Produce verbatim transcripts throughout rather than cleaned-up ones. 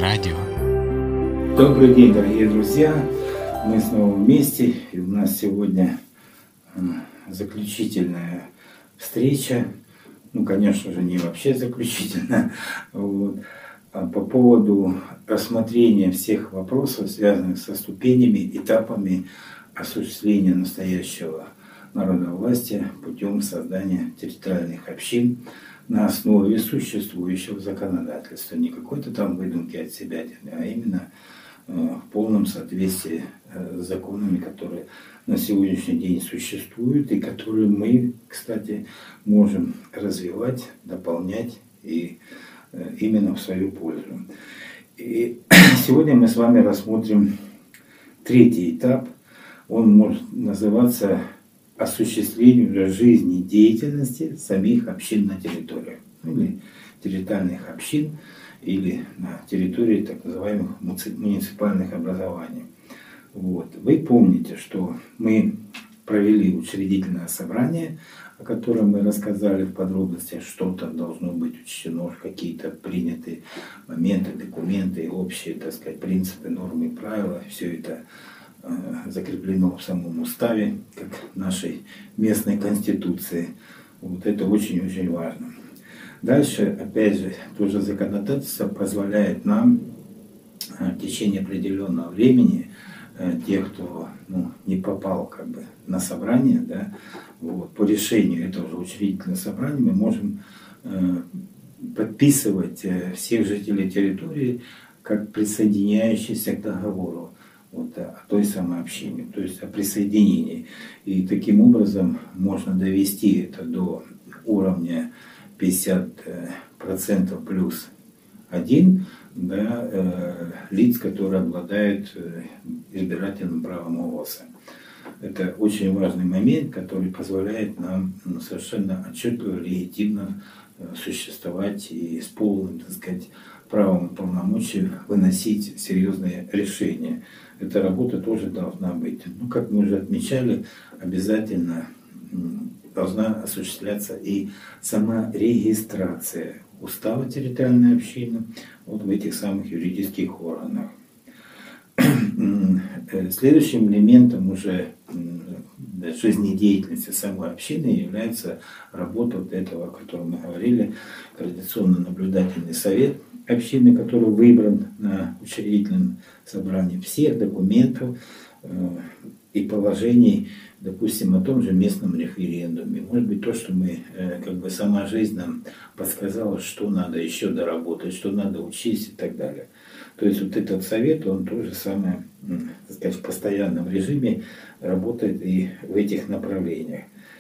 радио. Добрый день, дорогие друзья! Мы снова вместе, и у нас сегодня заключительная встреча. Ну, конечно же, не вообще заключительная. Вот. А по поводу рассмотрения всех вопросов, связанных со ступенями, этапами осуществления настоящего народовластия путем создания территориальных общин на основе существующего законодательства. Не какой-то там выдумки от себя, а именно в полном соответствии с законами, которые на сегодняшний день существуют и которые мы, кстати, можем развивать, дополнять и именно в свою пользу. И сегодня мы с вами рассмотрим третий этап. Он может называться осуществление уже жизни и деятельности самих общин на территориях, или территориальных общин, или на территории так называемых муниципальных образований. Вот. Вы помните, что мы провели учредительное собрание, о котором мы рассказали в подробностях, что там должно быть учтено, какие-то приняты моменты, документы, общие, так сказать, принципы, нормы, правила. Все это закреплено в самом уставе, как нашей местной конституции. Вот это очень-очень важно. Дальше, опять же, тоже законодательство позволяет нам в течение определенного времени тех, кто ну, не попал как бы на собрание, да, вот, по решению этого же учредительного собрания мы можем э, подписывать всех жителей территории как присоединяющиеся к договору вот, о той самой общине, то есть о присоединении. И таким образом можно довести это до уровня пятьдесят процентов плюс один, да, э, лиц, которые обладают э, избирательным правом голоса. Это очень важный момент, который позволяет нам ну, совершенно отчетливо, легитимно э, существовать и с полным, так сказать, правом и полномочием выносить серьезные решения. Эта работа тоже должна быть. Ну, как мы уже отмечали, обязательно должна осуществляться и сама регистрация устава территориальной общины вот в этих самых юридических органах. Следующим элементом уже жизнедеятельности самой общины является работа вот этого, о котором мы говорили, координационно-наблюдательный совет общины, который выбран на учредительном собрании всех документов и положений, допустим, о том же местном референдуме. Может быть, то, что мы, как бы сама жизнь нам подсказала, что надо еще доработать, что надо учесть и так далее. То есть вот этот совет, он тоже самое, так сказать, в постоянном режиме работает и в этих направлениях.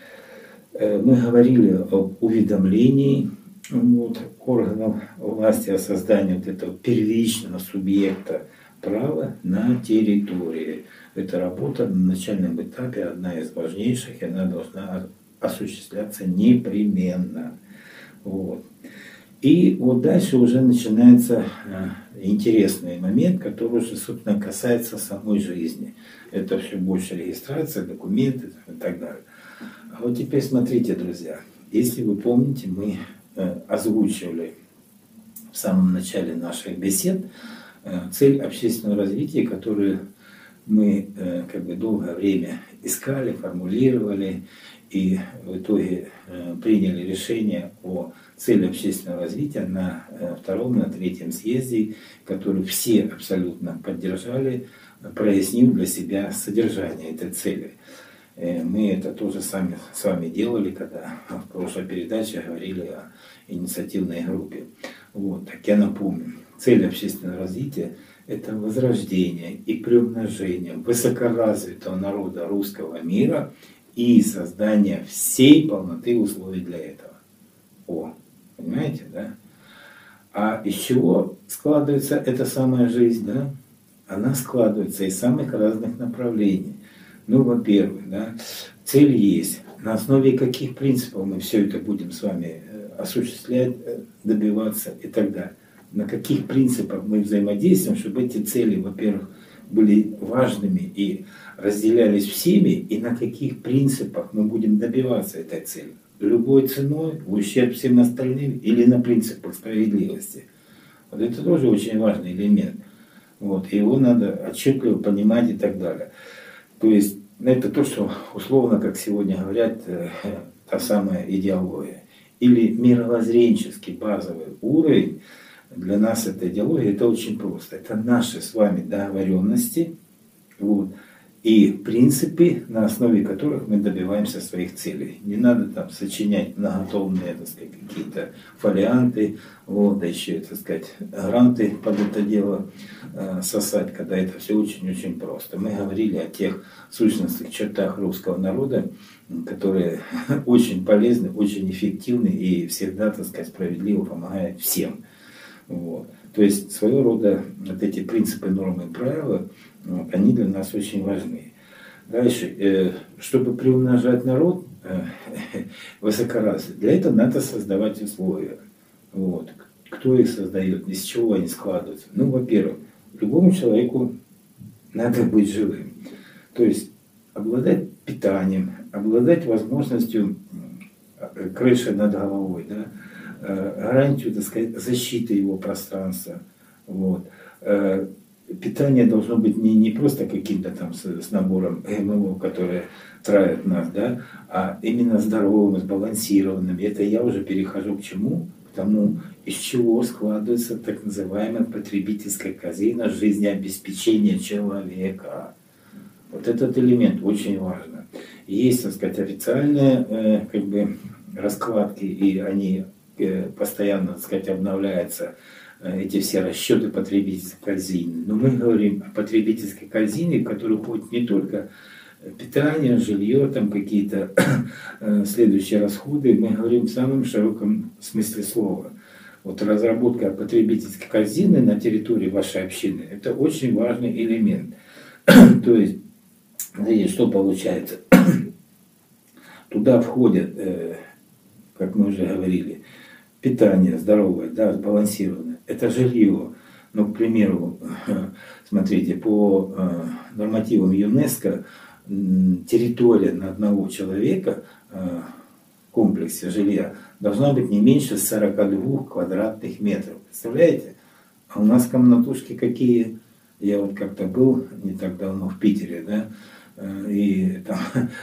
Мы говорили об уведомлении вот, органов власти о создании вот этого первичного субъекта права на территории. Эта работа на начальном этапе одна из важнейших, и она должна осуществляться непременно. Вот. И вот дальше уже начинается интересный момент, который уже, собственно, касается самой жизни. Это все больше регистрация, документы и так далее. А вот теперь смотрите, друзья, если вы помните, мы озвучивали в самом начале наших бесед цель общественного развития, которую мы как бы долгое время искали, формулировали и в итоге приняли решение о цели общественного развития на втором, на третьем съезде, который все абсолютно поддержали, прояснив для себя содержание этой цели. Мы это тоже сами с вами делали, когда в прошлой передаче говорили о инициативной группе. Вот, так я напомню. Цель общественного развития – это возрождение и приумножение высокоразвитого народа русского мира и создание всей полноты условий для этого. О, понимаете, да? А из чего складывается эта самая жизнь, да? Она складывается из самых разных направлений. Ну, во-первых, да, цель есть. На основе каких принципов мы все это будем с вами осуществлять, добиваться и так далее. На каких принципах мы взаимодействуем, чтобы эти цели, во-первых, были важными и разделялись всеми, и на каких принципах мы будем добиваться этой цели. Любой ценой, в ущерб всем остальным или на принципах справедливости. Вот это тоже очень важный элемент. Вот, и его надо отчетливо понимать и так далее. То есть это то, что условно, как сегодня говорят, та самая идеология. Или мировоззренческий базовый уровень, для нас эта идеология, это очень просто. Это наши с вами договоренности, вот, и принципы, на основе которых мы добиваемся своих целей. Не надо там сочинять многотомные, так сказать, какие-то фолианты, вот, да еще, так сказать, гранты под это дело э, сосать, когда это все очень-очень просто. Мы говорили о тех сущностных чертах русского народа, которые очень полезны, очень эффективны и всегда, так сказать, справедливо помогают всем. Вот. То есть своего рода вот эти принципы, нормы и правила, вот, они для нас очень важны. Дальше, э, чтобы приумножать народ э, высокоразвитый, для этого надо создавать условия. Вот. Кто их создает, из чего они складываются? Ну, во-первых, любому человеку надо быть живым. То есть обладать питанием, обладать возможностью крыши над головой, да, гарантию, так сказать, защиты его пространства. Вот. Питание должно быть не, не просто каким-то там с, с набором ГМО, которые травят нас, да, а именно здоровым, сбалансированным. Это я уже перехожу к чему? К тому, из чего складывается так называемая потребительская корзина жизнеобеспечения человека. Вот этот элемент очень важен. Есть, так сказать, официальные э, как бы, раскладки, и они э, постоянно, так сказать, обновляются, э, эти все расчеты потребительской корзины. Но мы говорим о потребительской корзине, в которую входит не только питание, жилье, там какие-то э, следующие расходы. Мы говорим в самом широком смысле слова. Вот разработка потребительской корзины на территории вашей общины – это очень важный элемент. То есть, смотрите, что получается. Туда входят, э, как мы уже говорили, питание здоровое, да, сбалансированное. Это жилье. Ну, к примеру, смотрите, по э, нормативам ЮНЕСКО э, территория на одного человека э, в комплексе жилья должна быть не меньше сорока двух квадратных метров. Представляете? А у нас комнатушки какие? Я вот как-то был не так давно в Питере, да, и там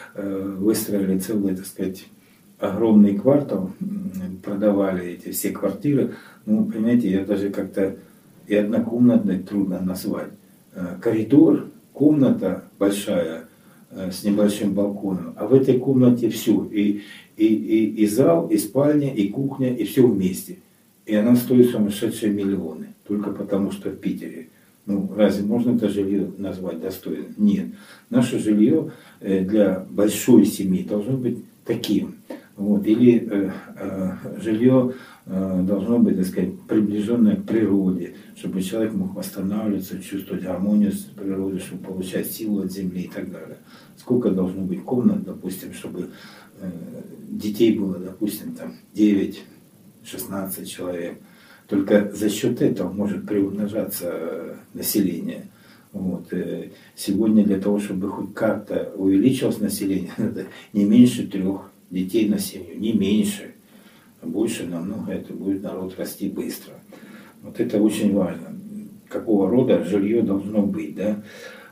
выстроили целый, так сказать, огромный квартал, продавали эти все квартиры. Ну, понимаете, я даже как-то и однокомнатной трудно назвать. Коридор, комната большая с небольшим балконом, а в этой комнате все, и, и, и, и зал, и спальня, и кухня, и все вместе. И она стоит сумасшедшие миллионы, только потому что в Питере. Ну, разве можно это жилье назвать достойным? Нет. Наше жилье для большой семьи должно быть таким. Вот. Или э, э, жилье э, должно быть, так сказать, приближенное к природе, чтобы человек мог восстанавливаться, чувствовать гармонию с природой, чтобы получать силу от земли и так далее. Сколько должно быть комнат, допустим, чтобы э, детей было, допустим, там девять-шестнадцать человек. Только за счет этого может приумножаться население. Вот. Сегодня для того, чтобы хоть как-то увеличилось население, надо не меньше трех детей на семью, не меньше. А больше намного это будет народ расти быстро. Вот это очень важно. Какого рода жилье должно быть. Да?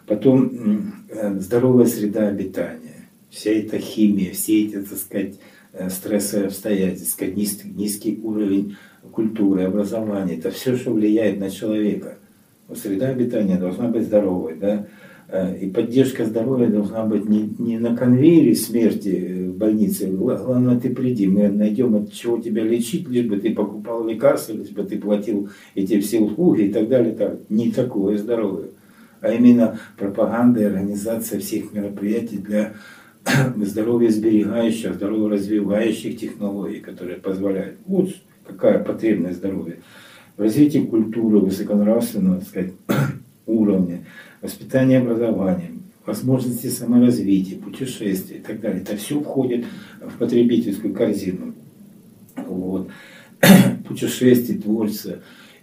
Потом здоровая среда обитания. Вся эта химия, все эти, так сказать, стрессовые обстоятельства, низкий, низкий уровень культуры, образования, это все, что влияет на человека. Среда обитания должна быть здоровой, да? И поддержка здоровья должна быть не, не на конвейере смерти в больнице. Главное, ты приди, мы найдем, от чего тебя лечить, лишь бы ты покупал лекарства, лишь бы ты платил эти все услуги и так далее. Так. Не такое здоровье, а именно пропаганда и организация всех мероприятий для здоровья сберегающих, здоровья развивающих технологий, которые позволяют. Вот какая потребность здоровья. Развитие культуры, высоконравственного, так сказать, уровня, воспитание образования, возможности саморазвития, путешествия и так далее. Это все входит в потребительскую корзину. Вот. Путешествие, творчество.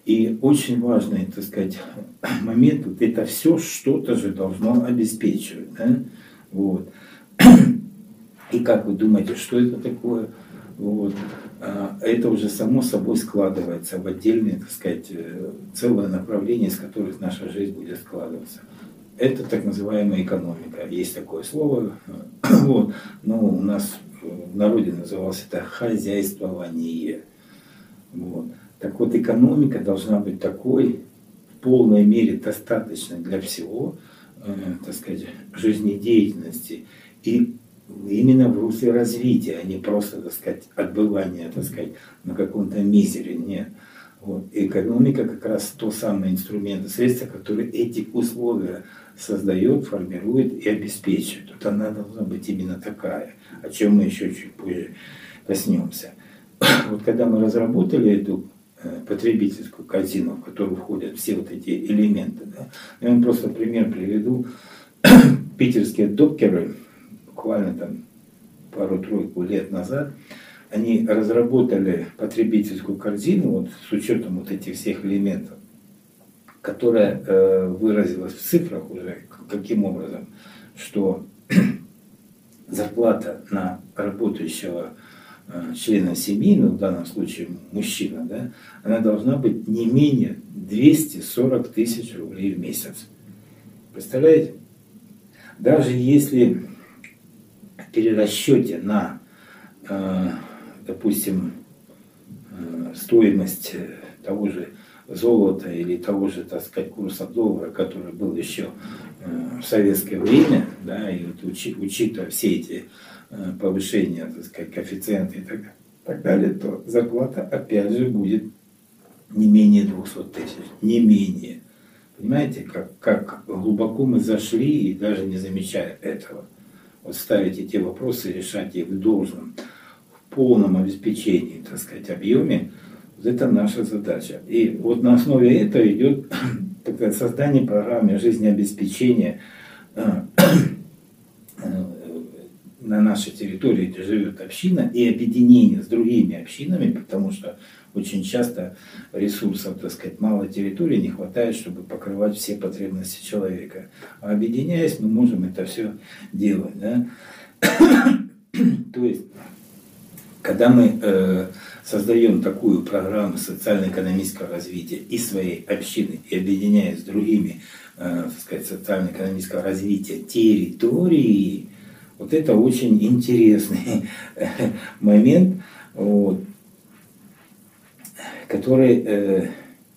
И очень важный, так сказать, момент, вот это все что-то же должно обеспечивать. Да? Вот. И как вы думаете, что это такое? Вот. А это уже само собой складывается в отдельные, так сказать, целое направление, из которых наша жизнь будет складываться. Это так называемая экономика. Есть такое слово, вот. Но у нас в народе называлось это хозяйствование. Вот. Так вот, экономика должна быть такой, в полной мере достаточной для всего, э, так сказать, жизнедеятельности. И именно в русле развития, а не просто, так сказать, отбывания, так сказать, на каком-то мизере. Нет. Вот. Экономика как раз то самое инструмент, средство, которое эти условия создает, формирует и обеспечивает. Вот она должна быть именно такая, о чем мы еще чуть позже коснемся. Вот когда мы разработали эту потребительскую корзину, в которую входят все вот эти элементы, да, я вам просто пример приведу. Питерские докеры, буквально там пару-тройку лет назад, они разработали потребительскую корзину вот, с учетом вот этих всех элементов, которая э, выразилась в цифрах уже, каким образом, что зарплата на работающего э, члена семьи, ну в данном случае мужчина, да, она должна быть не менее двести сорок тысяч рублей в месяц. Представляете? Даже если в перерасчете на, э, допустим, э, стоимость того же золота или того же, так сказать, курса доллара, который был еще э, в советское время, да, и вот учи, учитывая все эти э, повышения, так сказать, коэффициенты и так, так далее, то зарплата опять же будет не менее двухсот тысяч, не менее. Понимаете, как, как глубоко мы зашли и даже не замечая этого. Вот ставить эти вопросы, решать их в должном, в полном обеспечении, так сказать, объеме, вот это наша задача. И вот на основе этого идет такое создание программы жизнеобеспечения на нашей территории, где живет община, и объединение с другими общинами, потому что очень часто ресурсов, так сказать, мало территории не хватает, чтобы покрывать все потребности человека. А объединяясь, мы можем это все делать. Да? То есть, когда мы э, создаем такую программу социально-экономического развития и своей общины, и объединяясь с другими, э, так сказать, социально-экономического развития территории, вот это очень интересный момент, вот, который э,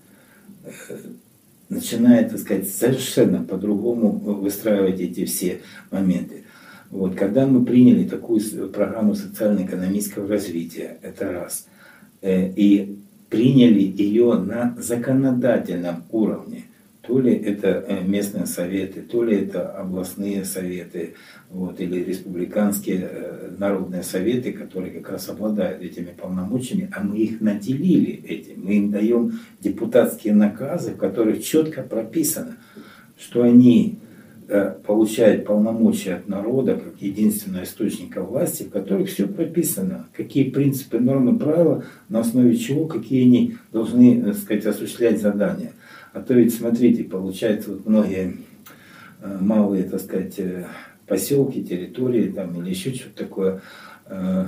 начинает, так сказать, совершенно по-другому выстраивать эти все моменты. Вот, когда мы приняли такую программу социально-экономического развития, это раз, э, и приняли ее на законодательном уровне, то ли это местные советы, то ли это областные советы, вот, или республиканские народные советы, которые как раз обладают этими полномочиями, а мы их наделили этим. Мы им даем депутатские наказы, в которых четко прописано, что они получают полномочия от народа как единственного источника власти, в которых все прописано, какие принципы, нормы, правила, на основе чего, какие они должны, так сказать, осуществлять задания. А то ведь, смотрите, получается, вот многие э, малые, так сказать, э, поселки, территории там, или еще что-то такое, э,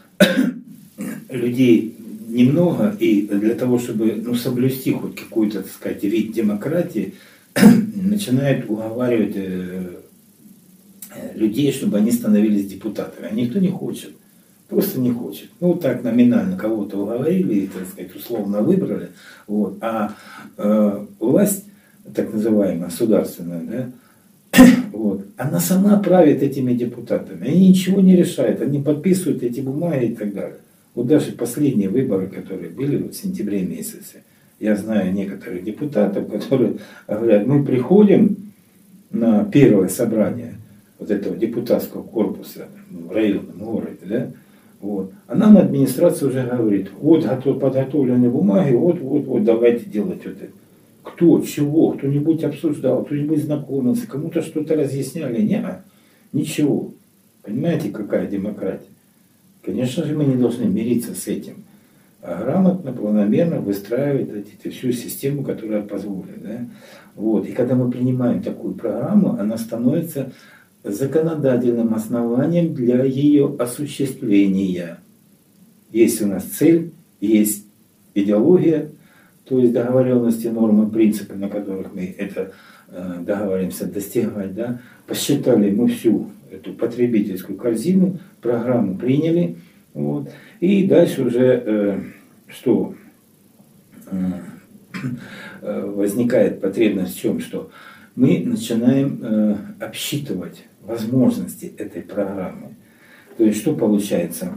людей немного, и для того, чтобы ну, соблюсти хоть какой-то, так сказать, вид демократии, начинают уговаривать э, людей, чтобы они становились депутатами. А никто не хочет. Просто не хочет. Ну, так номинально кого-то уговорили, так сказать, условно выбрали. Вот. А э, власть, так называемая, государственная, да, вот, она сама правит этими депутатами. Они ничего не решают, они подписывают эти бумаги и так далее. Вот даже последние выборы, которые были вот в сентябре месяце, я знаю некоторых депутатов, которые говорят, мы приходим на первое собрание вот этого депутатского корпуса в районном городе, да, вот. А нам администрация уже говорит, вот готов, подготовлены бумаги, вот, вот, вот, давайте делать вот это. Кто, чего, кто-нибудь обсуждал, кто-нибудь знакомился, кому-то что-то разъясняли? Нет, ничего. Понимаете, какая демократия? Конечно же, мы не должны мириться с этим, а грамотно, планомерно выстраивать эти, всю систему, которая позволит. Да? Вот. И когда мы принимаем такую программу, она становится законодательным основанием для ее осуществления. Есть у нас цель, есть идеология, то есть договоренности, нормы, принципы, на которых мы это э, договоримся достигать. Да? Посчитали мы всю эту потребительскую корзину, программу приняли. Вот, и дальше уже э, что э, возникает потребность в чем, что мы начинаем э, обсчитывать возможности этой программы. То есть что получается?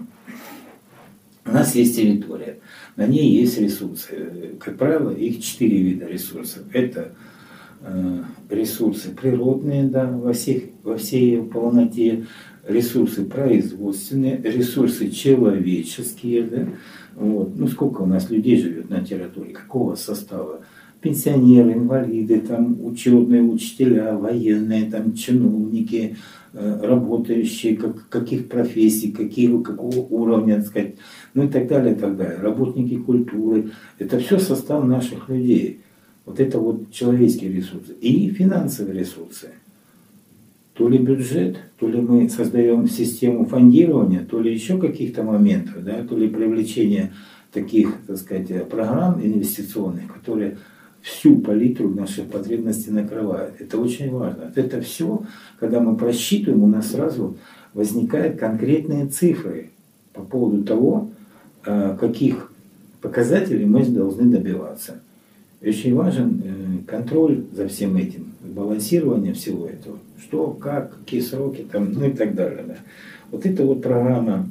У нас есть территория, на ней есть ресурсы. Как правило, их четыре вида ресурсов. Это э, ресурсы природные, да, во, всех, во всей ее полноте, ресурсы производственные, ресурсы человеческие. Да, вот. Ну, сколько у нас людей живет на территории, какого состава? Пенсионеры, инвалиды, там, ученые, учителя, военные, там, чиновники, работающие, как, каких профессий, какие, какого уровня, так сказать, ну и так далее, и так далее. Работники культуры. Это все состав наших людей. Вот это вот человеческие ресурсы. И финансовые ресурсы. То ли бюджет, то ли мы создаем систему фондирования, то ли еще каких-то моментов, да, то ли привлечение таких, так сказать, программ инвестиционных, которые всю палитру наших потребностей накрывают. Это очень важно. Это все, когда мы просчитываем, у нас сразу возникают конкретные цифры по поводу того, каких показателей мы должны добиваться. Очень важен контроль за всем этим, балансирование всего этого. Что, как, какие сроки, там, ну и так далее. Да. Вот это вот программа,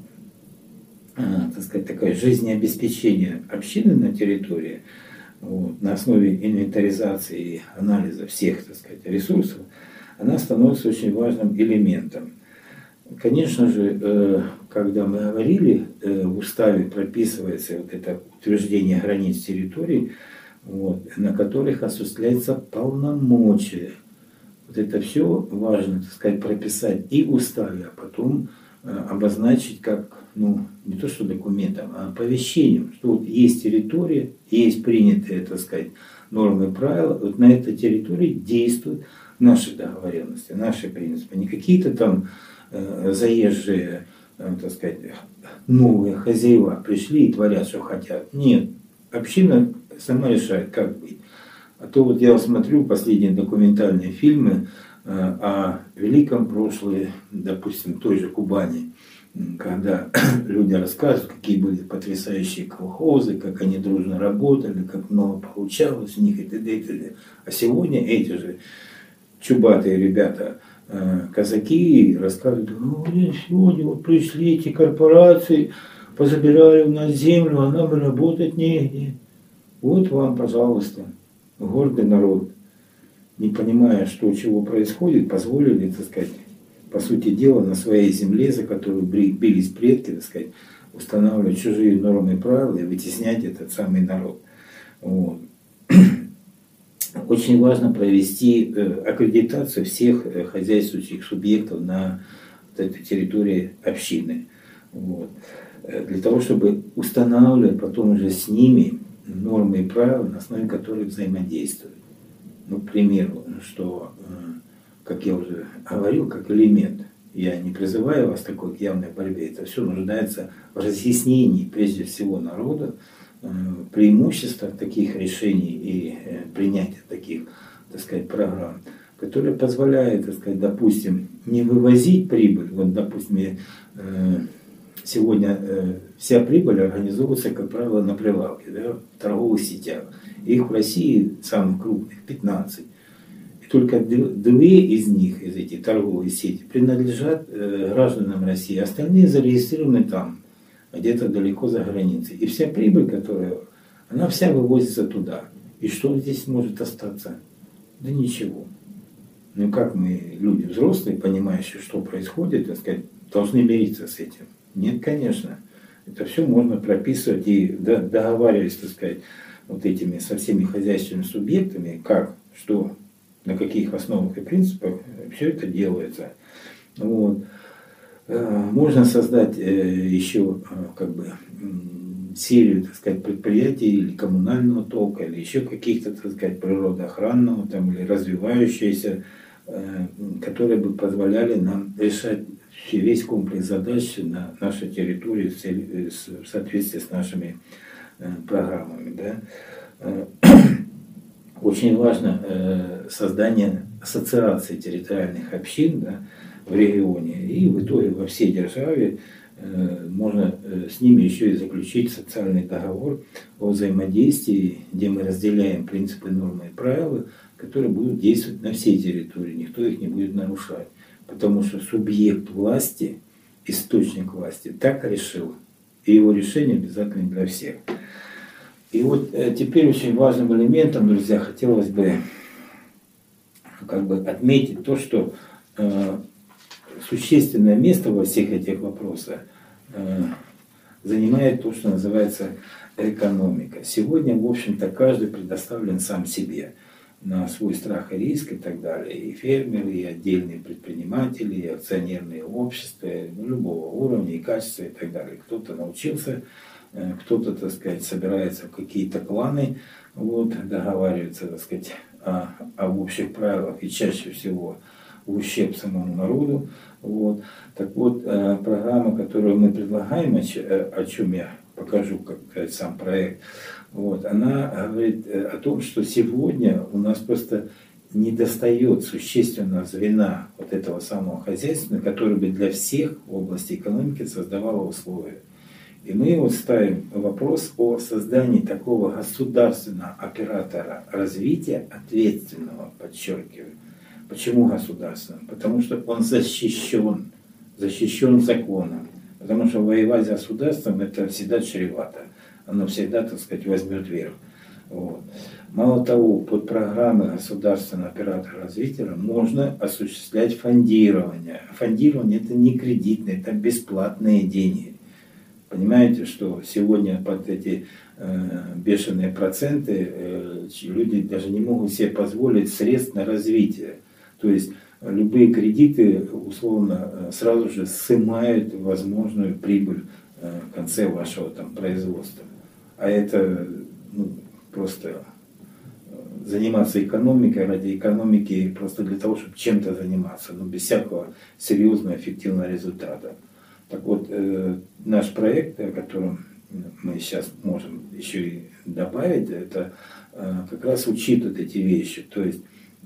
так сказать, такая жизнеобеспечения общины на территории, вот, на основе инвентаризации и анализа всех, так сказать, ресурсов, она становится очень важным элементом. Конечно же, когда мы говорили, в уставе прописывается вот это утверждение границ территорий, вот, на которых осуществляется полномочия. Вот это все важно, так сказать, прописать и в уставе, а потом обозначить как, ну, не то что документом, а оповещением, что вот есть территория, есть принятые, так сказать, нормы и правила, вот на этой территории действуют наши договоренности, наши принципы, не какие-то там э, заезжие, э, так сказать, новые хозяева пришли и творят, что хотят. Нет, община сама решает, как быть. А то вот я смотрю последние документальные фильмы э, о великом прошлом, допустим, той же Кубани, когда люди рассказывают, какие были потрясающие колхозы, как они дружно работали, как много получалось у них и т.д. и т.д. А сегодня эти же чубатые ребята, э, казаки, рассказывают, ну, сегодня вот пришли эти корпорации, позабирали у нас землю, а нам работать негде. Вот вам, пожалуйста, гордый народ, не понимая, что чего происходит, позволили, так сказать, по сути дела, на своей земле, за которую бились предки, так сказать, устанавливать чужие нормы и правила и вытеснять этот самый народ. Вот. Очень важно провести аккредитацию всех хозяйствующих субъектов на вот этой территории общины. Вот. Для того, чтобы устанавливать потом уже с ними нормы и правила, на основе которых взаимодействуют. Ну, к примеру, что, как я уже говорил, как элемент, я не призываю вас к такой явной борьбе, это все нуждается в разъяснении, прежде всего, народа, преимуществах таких решений и принятия таких, так сказать, программ, которые позволяют, так сказать, допустим, не вывозить прибыль. Вот, допустим, сегодня вся прибыль организовывается, как правило, на прилавке, да, в торговых сетях. Их в России самых крупных пятнадцать. И только две из них, из этих торговых сетей, принадлежат гражданам России. Остальные зарегистрированы там, где-то далеко за границей. И вся прибыль, которая, она вся вывозится туда. И что здесь может остаться? Да ничего. Ну как мы, люди взрослые, понимающие, что происходит, так сказать, должны мириться с этим? Нет, конечно. Это все можно прописывать и договариваясь, так сказать, вот этими со всеми хозяйственными субъектами, как, что, на каких основах и принципах все это делается. Вот. Можно создать еще как бы серию, так сказать, предприятий или коммунального толка, или еще каких-то, так сказать, природоохранного там, или развивающиеся которые бы позволяли нам решать весь комплекс задач на нашей территории в соответствии с нашими программами. Да. Очень важно создание ассоциации территориальных общин, да, в регионе, и в итоге во всей державе можно с ними еще и заключить социальный договор о взаимодействии, где мы разделяем принципы, нормы и правила, которые будут действовать на всей территории, никто их не будет нарушать. Потому что субъект власти, источник власти, так решил, и его решение обязательно для всех. И вот теперь очень важным элементом, друзья, хотелось бы как бы отметить то, что э, существенное место во всех этих вопросах э, занимает то, что называется экономика. Сегодня, в общем-то, каждый предоставлен сам себе на свой страх и риск и так далее. И фермеры, и отдельные предприниматели, и акционерные общества, любого уровня и качества и так далее. Кто-то научился, кто-то, так сказать, собирается в какие-то кланы, вот, договаривается, так сказать, о, об общих правилах и чаще всего в ущерб самому народу. Вот. Так вот, программа, которую мы предлагаем, о чем я покажу, как сказать, сам проект, вот, она говорит о том, что сегодня у нас просто недостает существенного звена вот этого самого хозяйства, который бы для всех в области экономики создавало условия. И мы вот ставим вопрос о создании такого государственного оператора развития, ответственного, подчеркиваю. Почему государственного? Потому что он защищен, защищен законом. Потому что воевать за государством это всегда чревато. Оно всегда, так сказать, возьмет верх. Вот. Мало того, под программой государственного оператора развития можно осуществлять фондирование. Фондирование это не кредитные, это бесплатные деньги. Понимаете, что сегодня под эти э, бешеные проценты э, люди даже не могут себе позволить средств на развитие. То есть любые кредиты условно сразу же сымают возможную прибыль э, в конце вашего там производства. А это ну, просто заниматься экономикой ради экономики, просто для того, чтобы чем-то заниматься, но без всякого серьезного эффективного результата. Так вот, э, наш проект, о котором мы сейчас можем еще и добавить, это э, как раз учитывает эти вещи. То есть, э,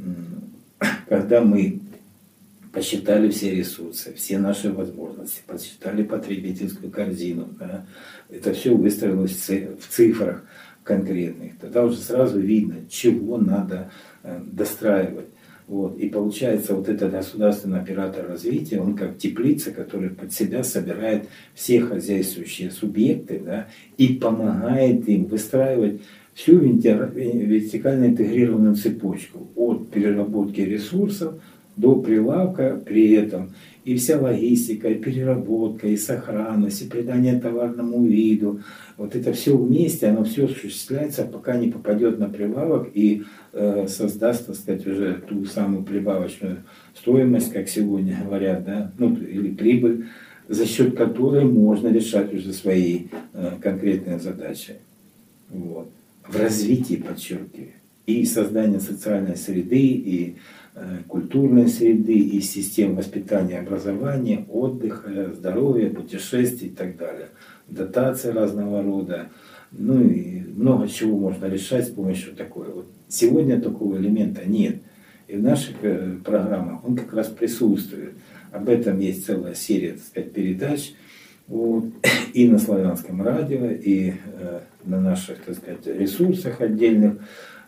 когда мы посчитали все ресурсы, все наши возможности, посчитали потребительскую корзину, да, это все выстроилось в цифрах конкретных, тогда уже сразу видно, чего надо э, достраивать. Вот. И получается, вот этот государственный оператор развития, он как теплица, который под себя собирает все хозяйствующие субъекты, да, и помогает им выстраивать всю вертикально интегрированную цепочку от переработки ресурсов до прилавка при этом. И вся логистика, и переработка, и сохранность, и придание товарному виду. Вот это все вместе, оно все осуществляется, пока не попадет на прилавок и э, создаст, так сказать, уже ту самую прибавочную стоимость, как сегодня говорят, да, ну, или прибыль, за счет которой можно решать уже свои э, конкретные задачи. Вот. В развитии, подчеркиваю, и создание социальной среды, и культурной среды, и систем воспитания, образования, отдыха, здоровья, путешествий и так далее. Дотации разного рода. Ну и много чего можно решать с помощью такой. Вот сегодня такого элемента нет. И в наших программах он как раз присутствует. Об этом есть целая серия, так сказать, передач. Вот. И на Славянском радио, и э, на наших, так сказать, ресурсах отдельных,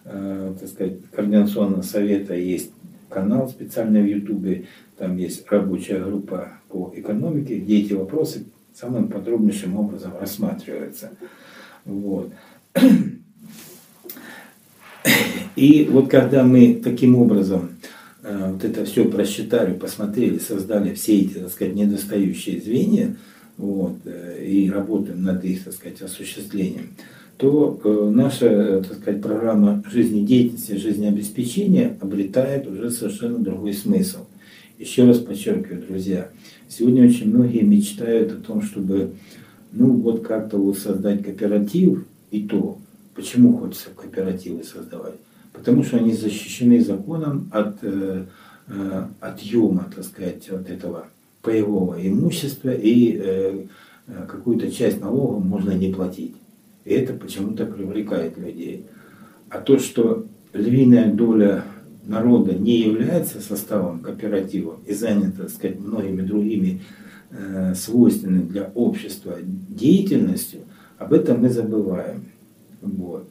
э, так сказать, Координационного совета есть канал специальный в Ютубе, там есть рабочая группа по экономике, где эти вопросы самым подробнейшим образом рассматриваются. Вот. И вот когда мы таким образом э, вот это все просчитали, посмотрели, создали все эти, так сказать, недостающие звенья, вот, э, и работаем над их, так сказать, осуществлением, то э, наша, так сказать, программа жизнедеятельности, жизнеобеспечения обретает уже совершенно другой смысл. Еще раз подчеркиваю, друзья, сегодня очень многие мечтают о том, чтобы, ну, вот как-то вот создать кооператив, и то, почему хочется кооперативы создавать? Потому что они защищены законом от э, э, отъема, так сказать, вот этого паевого имущества, и э, какую-то часть налогов можно не платить. И это почему-то привлекает людей. А то, что львиная доля народа не является составом кооператива и занята, так сказать, многими другими э, свойственными для общества деятельностью, об этом мы забываем. Вот.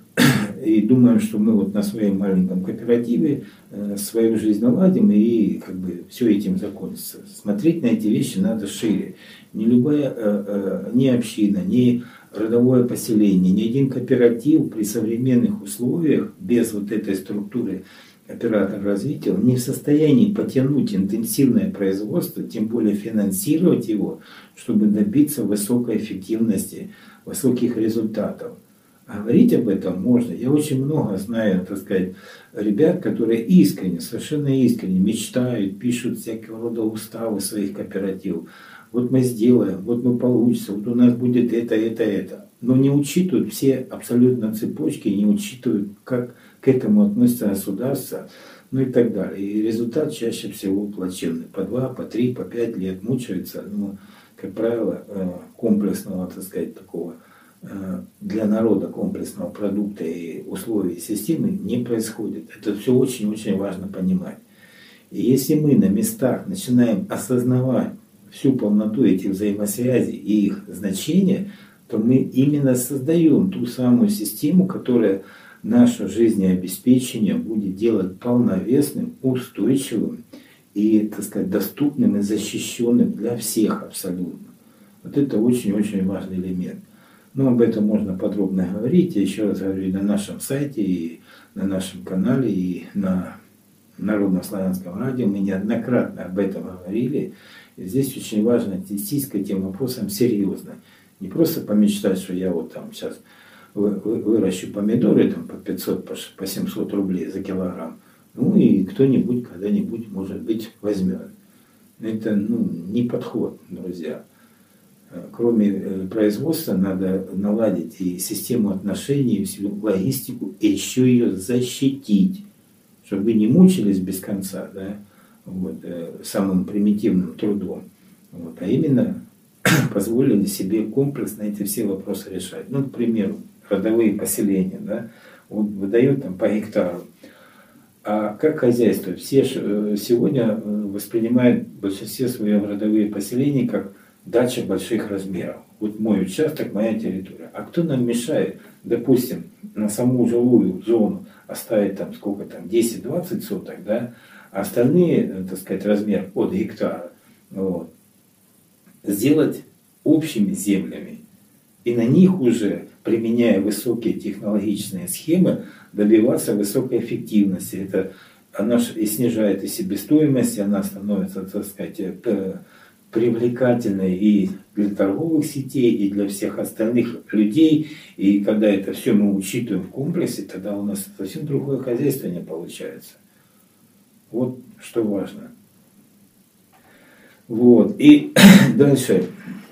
И думаем, что мы вот на своем маленьком кооперативе э, свою жизнь наладим, и как бы все этим закончится. Смотреть на эти вещи надо шире. Ни любая, э, э, ни община, ни родовое поселение, ни один кооператив при современных условиях без вот этой структуры оператора развития не в состоянии потянуть интенсивное производство, тем более финансировать его, чтобы добиться высокой эффективности, высоких результатов. Говорить об этом можно. Я очень много знаю, так сказать, ребят, которые искренне, совершенно искренне мечтают, пишут всякого рода уставы своих кооперативов. Вот мы сделаем, вот мы получится, вот у нас будет это, это, это. Но не учитывают все абсолютно цепочки, не учитывают, как к этому относится государство, ну и так далее. И результат чаще всего плачевный. По два, по три, по пять лет мучаются. Ну, как правило, комплексного, так сказать, такого для народа комплексного продукта и условий системы не происходит. Это все очень-очень важно понимать. И если мы на местах начинаем осознавать всю полноту этих взаимосвязей и их значения, то мы именно создаем ту самую систему, которая наше жизнеобеспечение будет делать полновесным, устойчивым и, так сказать, доступным и защищенным для всех абсолютно. Вот это очень-очень важный элемент. Но об этом можно подробно говорить. Я еще раз говорю, и на нашем сайте, и на нашем канале, и на Народно-славянском радио мы неоднократно об этом говорили. И здесь очень важно отнестись к этим вопросам серьезно. Не просто помечтать, что я вот там сейчас выращу помидоры там, по пятьсот, по семьсот рублей за килограмм. Ну и кто-нибудь когда-нибудь, может быть, возьмет. Это ну, не подход, друзья. Кроме производства, надо наладить и систему отношений, и всю логистику, и еще ее защитить, чтобы вы не мучились без конца, да, вот, самым примитивным трудом, вот, а именно позволили себе комплексно эти все вопросы решать. Ну, к примеру, родовые поселения, да, вот выдают там по гектару. А как хозяйство? Все сегодня воспринимают в большинстве своем родовые поселения как дача больших размеров. Вот мой участок, моя территория. А кто нам мешает, допустим, на саму жилую зону оставить там сколько там, десять-двадцать соток, да, а остальные, так сказать, размер от гектара, вот, сделать общими землями. И на них уже, применяя высокие технологичные схемы, добиваться высокой эффективности. Это она и снижает и себестоимость, и она становится, так сказать, привлекательной и для торговых сетей, и для всех остальных людей. И когда это все мы учитываем в комплексе, тогда у нас совсем другое хозяйство не получается. Вот что важно. Вот. И дальше.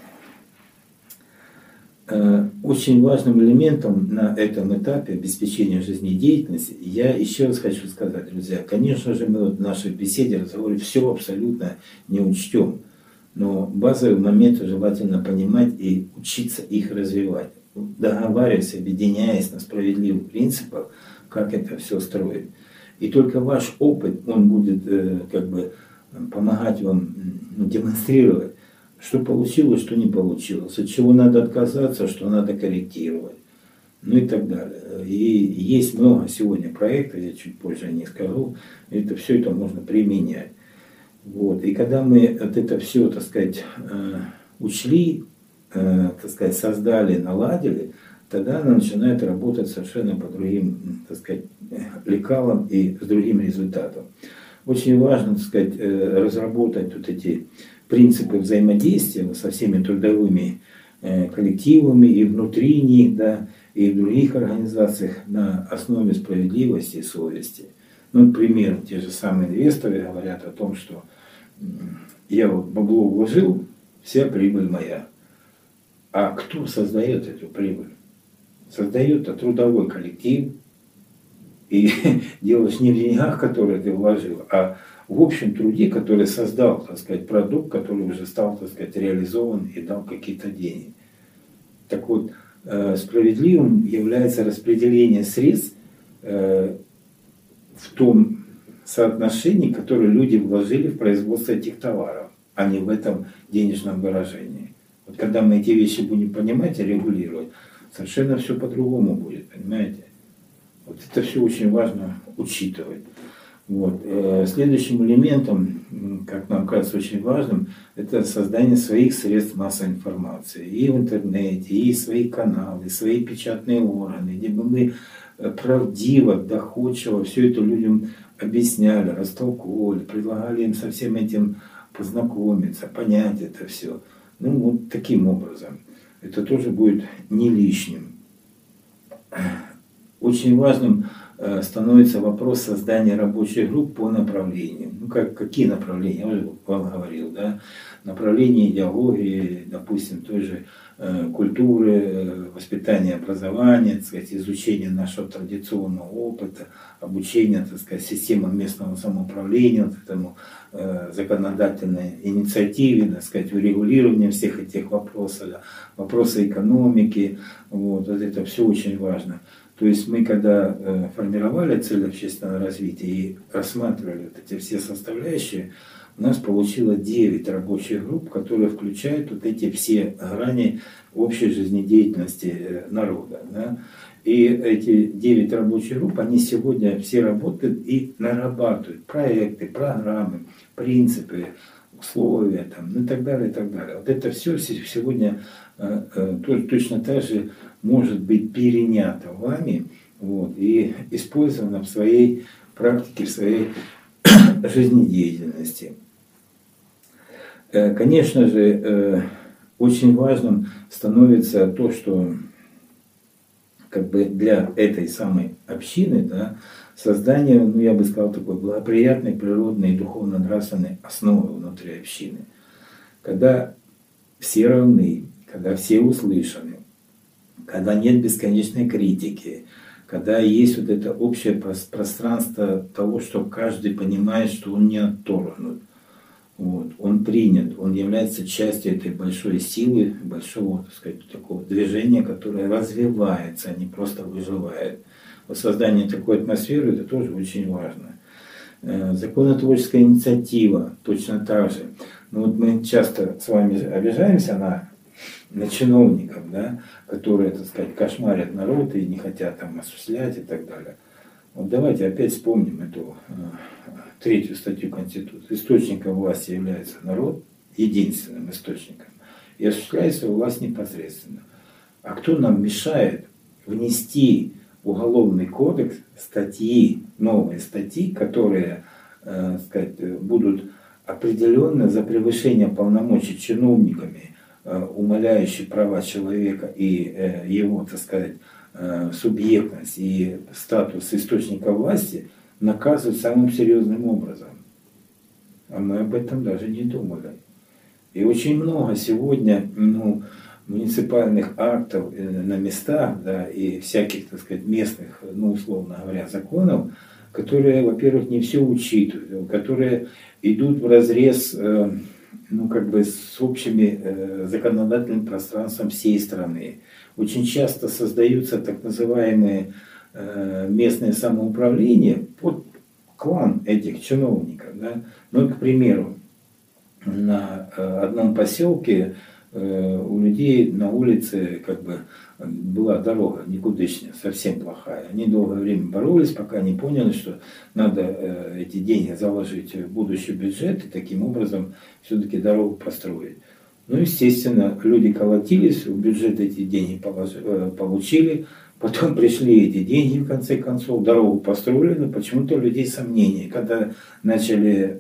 Очень важным элементом на этом этапе обеспечения жизнедеятельности, я еще раз хочу сказать, друзья, конечно же, мы вот в нашей беседе, разговоре все абсолютно не учтем. Но базовые моменты желательно понимать и учиться их развивать. Договариваясь, объединяясь на справедливых принципах, как это все строить. И только ваш опыт, он будет э, как бы помогать вам ну, демонстрировать, что получилось, что не получилось, от чего надо отказаться, что надо корректировать. Ну и так далее. И есть много сегодня проектов, я чуть позже не скажу, это все это можно применять. Вот. И когда мы вот это все, так сказать, учли, так сказать, создали, наладили, тогда она начинает работать совершенно по другим, так сказать, лекалам и с другим результатом. Очень важно, так сказать, разработать вот эти принципы взаимодействия со всеми трудовыми коллективами и внутри них, да, и в других организациях на основе справедливости и совести. Ну, например, те же самые инвесторы говорят о том, что я вот бабло вложил, вся прибыль моя. А кто создает эту прибыль? Создает трудовой коллектив. И делаешь не в деньгах, которые ты вложил, а в общем труде, который создал, так сказать, продукт, который уже стал, так сказать, реализован и дал какие-то деньги. Так вот, справедливым является распределение средств в том соотношении, которое люди вложили в производство этих товаров, а не в этом денежном выражении. Вот когда мы эти вещи будем понимать и регулировать, совершенно все по-другому будет, понимаете? Вот это все очень важно учитывать. Вот. Следующим элементом, как нам кажется очень важным, это создание своих средств массовой информации. И в интернете, и свои каналы, и свои печатные органы, где бы мы правдиво, доходчиво все это людям объясняли, растолковывали, предлагали им со всем этим познакомиться, понять это все. Ну вот таким образом. Это тоже будет не лишним. Очень важным становится вопрос создания рабочих групп по направлениям. Ну, как, какие направления? Я уже вам говорил, да? Направления идеологии, допустим, той же э, культуры, э, воспитания, образования, так сказать, изучения нашего традиционного опыта, обучения, так сказать, системам местного самоуправления, вот этому э, законодательной инициативе, так сказать, урегулирования всех этих вопросов, да? Вопросы экономики, вот, вот это все очень важно. То есть мы, когда э, формировали цель общественного развития и рассматривали вот эти все составляющие, у нас получилось девять рабочих групп, которые включают вот эти все грани общей жизнедеятельности народа. Да? И эти девять рабочих групп, они сегодня все работают и нарабатывают проекты, программы, принципы, условия там, ну, и так далее, и так далее. Вот это все сегодня э, э, точно так же может быть перенято вами, вот, и использовано в своей практике, в своей жизнедеятельности. Э, конечно же, э, очень важным становится то, что как бы для этой самой общины, да, создание, ну я бы сказал, такой благоприятной природной и духовно-нравственной основы внутри общины. Когда все равны, когда все услышаны, когда нет бесконечной критики, когда есть вот это общее пространство того, что каждый понимает, что он не отторгнут, вот, он принят, он является частью этой большой силы, большого, так сказать, такого движения, которое развивается, а не просто выживает. Вот создание такой атмосферы, это тоже очень важно. Законотворческая инициатива точно так же. Но вот мы часто с вами обижаемся на, на чиновников, да, которые, так сказать, кошмарят народ и не хотят там осуществлять и так далее. Вот давайте опять вспомним эту э, третью статью Конституции. Источником власти является народ, единственным источником, и осуществляет свою власть непосредственно. А кто нам мешает внести в Уголовный кодекс статьи, новые статьи, которые э, сказать, будут определенно за превышение полномочий чиновниками, э, умаляющие права человека и э, его, так сказать, э, субъектность и статус источника власти, наказывают самым серьезным образом. А мы об этом даже не думали. И очень много сегодня, ну, муниципальных актов на местах, да, и всяких, так сказать, местных, ну, условно говоря, законов, которые, во-первых, не все учитывают, которые идут вразрез, э, ну, как бы с общими э, законодательным пространством всей страны. Очень часто создаются так называемые э, местные самоуправления под клан этих чиновников. Да. Ну, к примеру, на э, одном поселке у людей на улице как бы была дорога никудышная, совсем плохая. Они долгое время боролись, пока не поняли, что надо эти деньги заложить в будущий бюджет и таким образом все-таки дорогу построить. Ну, естественно, люди колотились, в бюджет эти деньги получили, потом пришли эти деньги в конце концов, дорогу построили, но почему-то у людей сомнения. Когда начали,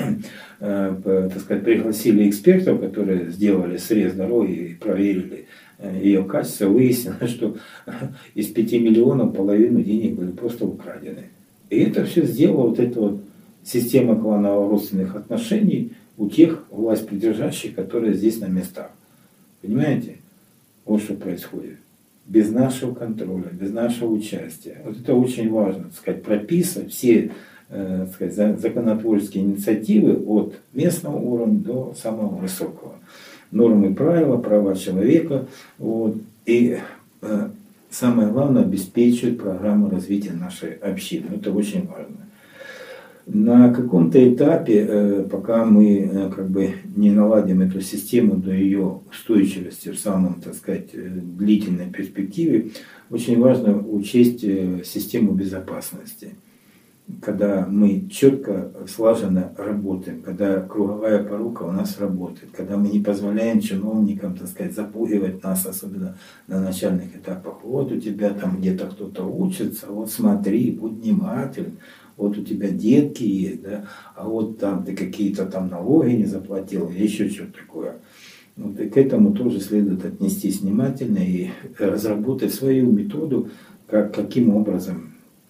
так сказать, пригласили экспертов, которые сделали срез дороги и проверили ее качество, выяснилось, что из пяти миллионов половину денег были просто украдены. И это все сделала вот эта вот система кланово-родственных отношений у тех власть придержащих, которые здесь на местах. Понимаете? Вот что происходит. Без нашего контроля, без нашего участия. Вот это очень важно, так сказать, прописывать все э, сказать, законотворческие инициативы от местного уровня до самого высокого. Нормы правила, права человека. Вот, и э, самое главное, обеспечивать программу развития нашей общины. Это очень важно. На каком-то этапе, пока мы как бы не наладим эту систему до ее устойчивости в самом, так сказать, длительной перспективе, очень важно учесть систему безопасности. Когда мы четко, слаженно работаем, когда круговая порука у нас работает, когда мы не позволяем чиновникам, так сказать, запугивать нас, особенно на начальных этапах. Вот у тебя там где-то кто-то учится, вот смотри, будь внимателен. Вот у тебя детки есть, да, а вот там ты какие-то там налоги не заплатил, или еще что-то такое. Вот, и к этому тоже следует отнестись внимательно и разработать свою методу, как, каким образом.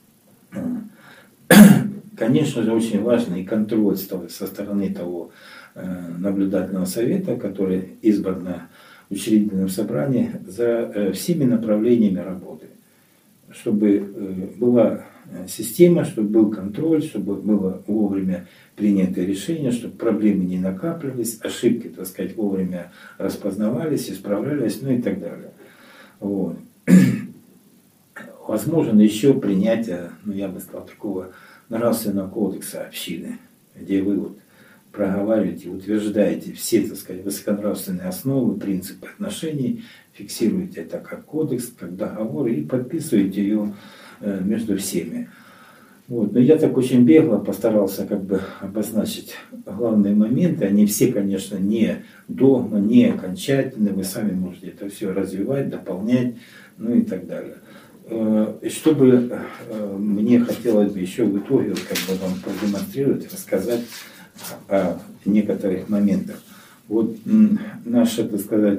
Конечно же, очень важно и контроль со стороны того наблюдательного совета, который избран на учредительном собрании, за всеми направлениями работы, чтобы была система, чтобы был контроль, чтобы было вовремя принято решение, чтобы проблемы не накапливались, ошибки, так сказать, вовремя распознавались, исправлялись, ну и так далее. Вот. Возможно еще принятие, ну я бы сказал, такого нравственного кодекса общины, где вы вот проговариваете, утверждаете все, так сказать, высоконравственные основы, принципы отношений, фиксируете это как кодекс, как договор и подписываете ее между всеми. Вот. Но я так очень бегло постарался как бы обозначить главные моменты. Они все, конечно, не догма, не окончательны. Вы сами можете это все развивать, дополнять, ну и так далее. И чтобы мне хотелось бы еще в итоге как бы вам продемонстрировать, рассказать о некоторых моментах. Вот наша, так сказать,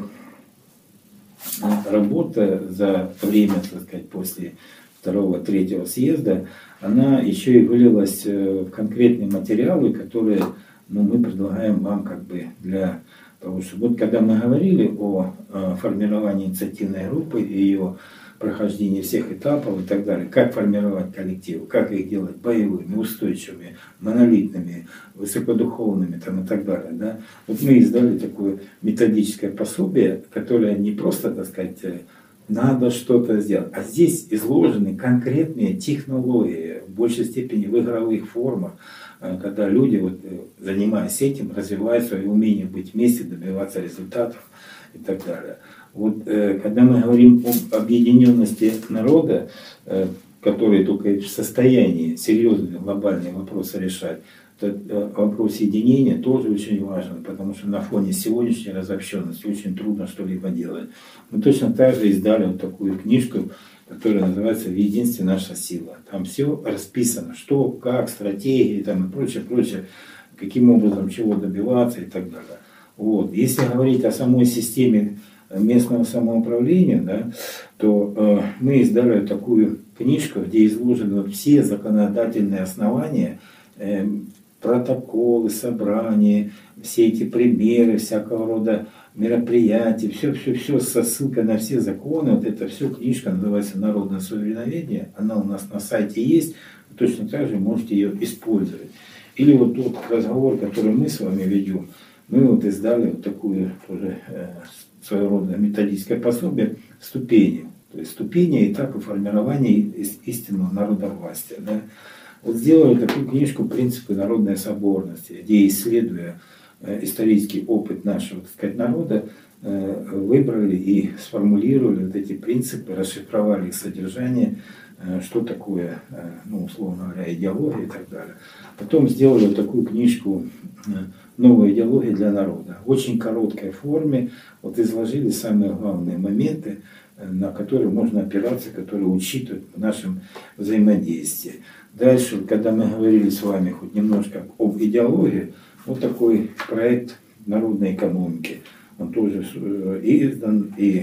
работа за время, так сказать, после второго, третьего съезда, она еще и вылилась в конкретные материалы, которые, ну, мы предлагаем вам как бы для того, что вот когда мы говорили о формировании инициативной группы и ее прохождении всех этапов и так далее, как формировать коллективы, как их делать боевыми, устойчивыми, монолитными, высокодуховными там, и так далее. Да? Вот мы издали такое методическое пособие, которое не просто, так сказать, надо что-то сделать, а здесь изложены конкретные технологии, в большей степени в игровых формах, когда люди, вот, занимаясь этим, развивают свое умение быть вместе, добиваться результатов и так далее. Вот, э, когда мы говорим об объединенности народа, э, который только в состоянии серьезные глобальные вопросы решать, то э, вопрос единения тоже очень важен, потому что на фоне сегодняшней разобщенности очень трудно что-либо делать. Мы точно так же издали вот такую книжку, которая называется «В единстве наша сила». Там все расписано, что, как, стратегии там, и прочее, прочее, каким образом чего добиваться и так далее. Вот. Если говорить о самой системе местного самоуправления, да, то э, мы издали такую книжку, где изложены все законодательные основания, э, протоколы, собрания, все эти примеры всякого рода мероприятий, все-все-все со ссылкой на все законы. Вот эта все книжка называется «Народное сувереноведение». Она у нас на сайте есть, вы точно так же можете ее использовать. Или вот тот разговор, который мы с вами ведем, мы вот издали вот такую тоже э, своего рода методическое пособие «Ступени». То есть ступени, этапы формирования истинного народовластия. Да? Вот сделали такую книжку «Принципы народной соборности», где, исследуя э, исторический опыт нашего, так сказать, народа, э, выбрали и сформулировали вот эти принципы, расшифровали их содержание, э, что такое, э, ну, условно говоря, идеология и так далее. Потом сделали вот такую книжку э, «Новая идеология для народа». В очень короткой форме вот изложили самые главные моменты, на которые можно опираться, которые учитывают в нашем взаимодействии. Дальше, когда мы говорили с вами хоть немножко об идеологии, вот такой проект народной экономики. Он тоже издан, и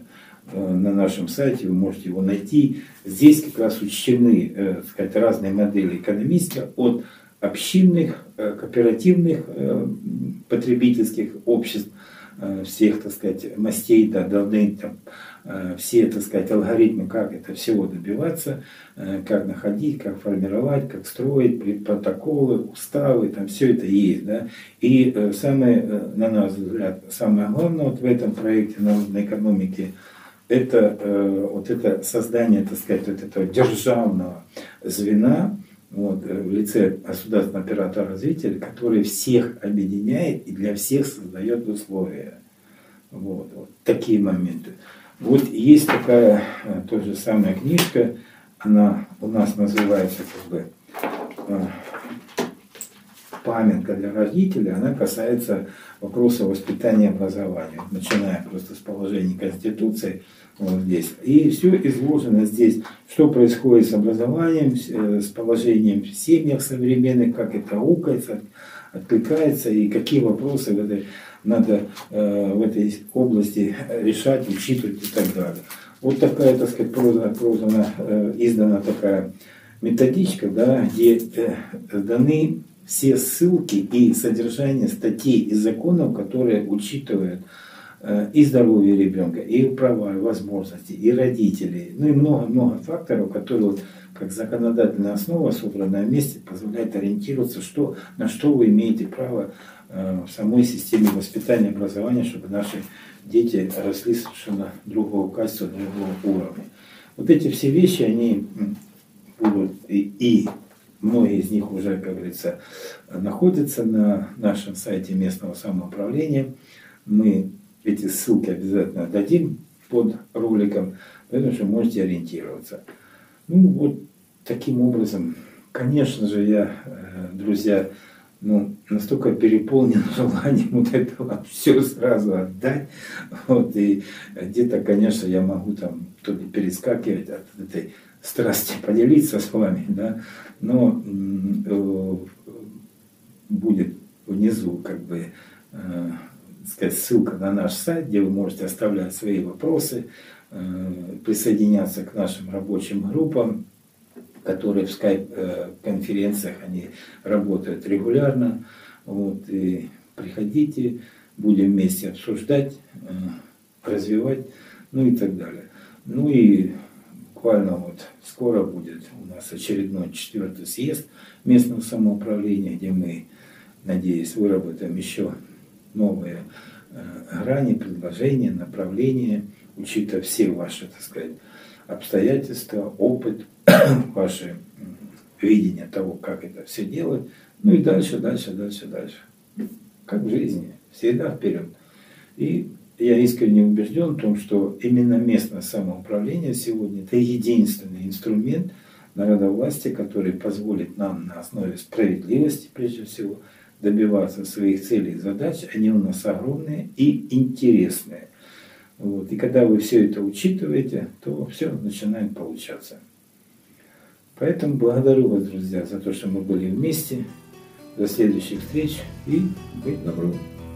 на нашем сайте вы можете его найти. Здесь как раз учтены, так сказать, разные модели экономические от общинных, кооперативных потребительских обществ всех, так сказать, мастей, да, должны там, все, так сказать, алгоритмы, как это всего добиваться, как находить, как формировать, как строить, протоколы, уставы, там все это есть, да. И самое, на наш взгляд, самое главное вот в этом проекте народной экономики — это вот это создание, так сказать, вот этого державного звена, вот, в лице государственного оператора развития, который всех объединяет и для всех создает условия. Вот, вот такие моменты. Вот есть такая тоже самая книжка, она у нас называется как бы «Памятка для родителей», она касается вопроса воспитания и образования, начиная просто с положений Конституции вот здесь. И все изложено здесь, что происходит с образованием, с положением в семьях современных, как это аукается, откликается и какие вопросы в этой, надо э, в этой области решать, учитывать и так далее. Вот такая, так сказать, проза, проза э, издана такая методичка, да, где э, даны все ссылки и содержание статей и законов, которые учитывают э, и здоровье ребенка, и права, и возможности, и родителей, ну и много-много факторов, которые вот, как законодательная основа, собранная вместе, позволяет ориентироваться, что, на что вы имеете право э, в самой системе воспитания и образования, чтобы наши дети росли совершенно другого качества, другого уровня. Вот эти все вещи, они будут и, и многие из них уже, как говорится, находятся на нашем сайте местного самоуправления. Мы эти ссылки обязательно дадим под роликом, поэтому что можете ориентироваться. Ну вот таким образом, конечно же, я, друзья, ну, настолько переполнен желанием вот это вам все сразу отдать. Вот, и где-то, конечно, я могу там то ли перескакивать от этой страсти поделиться с вами, да, но э, будет внизу как бы э, сказать, ссылка на наш сайт, где вы можете оставлять свои вопросы, э, присоединяться к нашим рабочим группам, которые в скайп-конференциях они работают регулярно. Вот, и приходите, будем вместе обсуждать, э, развивать, ну и так далее. Ну и буквально вот скоро будет у нас очередной четвертый съезд местного самоуправления, где мы, надеюсь, выработаем еще новые э, грани, предложения, направления, учитывая все ваши, так сказать, обстоятельства, опыт, ваше видение того, как это все делать. Ну и дальше, дальше, дальше, дальше. Как в жизни, всегда вперед. И я искренне убежден в том, что именно местное самоуправление сегодня это единственный инструмент народовластия, который позволит нам на основе справедливости, прежде всего, добиваться своих целей и задач. Они у нас огромные и интересные. Вот. И когда вы все это учитываете, то все начинает получаться. Поэтому благодарю вас, друзья, за то, что мы были вместе. До следующих встреч и быть добрым.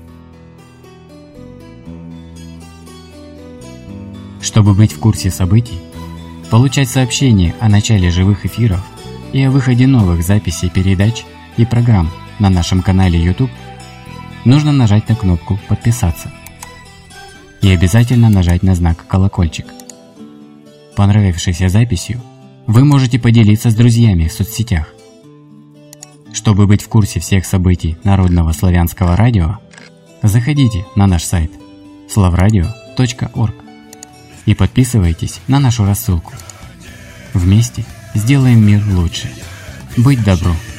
Чтобы быть в курсе событий, получать сообщения о начале живых эфиров и о выходе новых записей передач и программ на нашем канале YouTube, нужно нажать на кнопку «Подписаться» и обязательно нажать на знак «Колокольчик». Понравившейся записью вы можете поделиться с друзьями в соцсетях. Чтобы быть в курсе всех событий Народного славянского радио, заходите на наш сайт славрадио точка орг и подписывайтесь на нашу рассылку. Вместе сделаем мир лучше. Быть добру!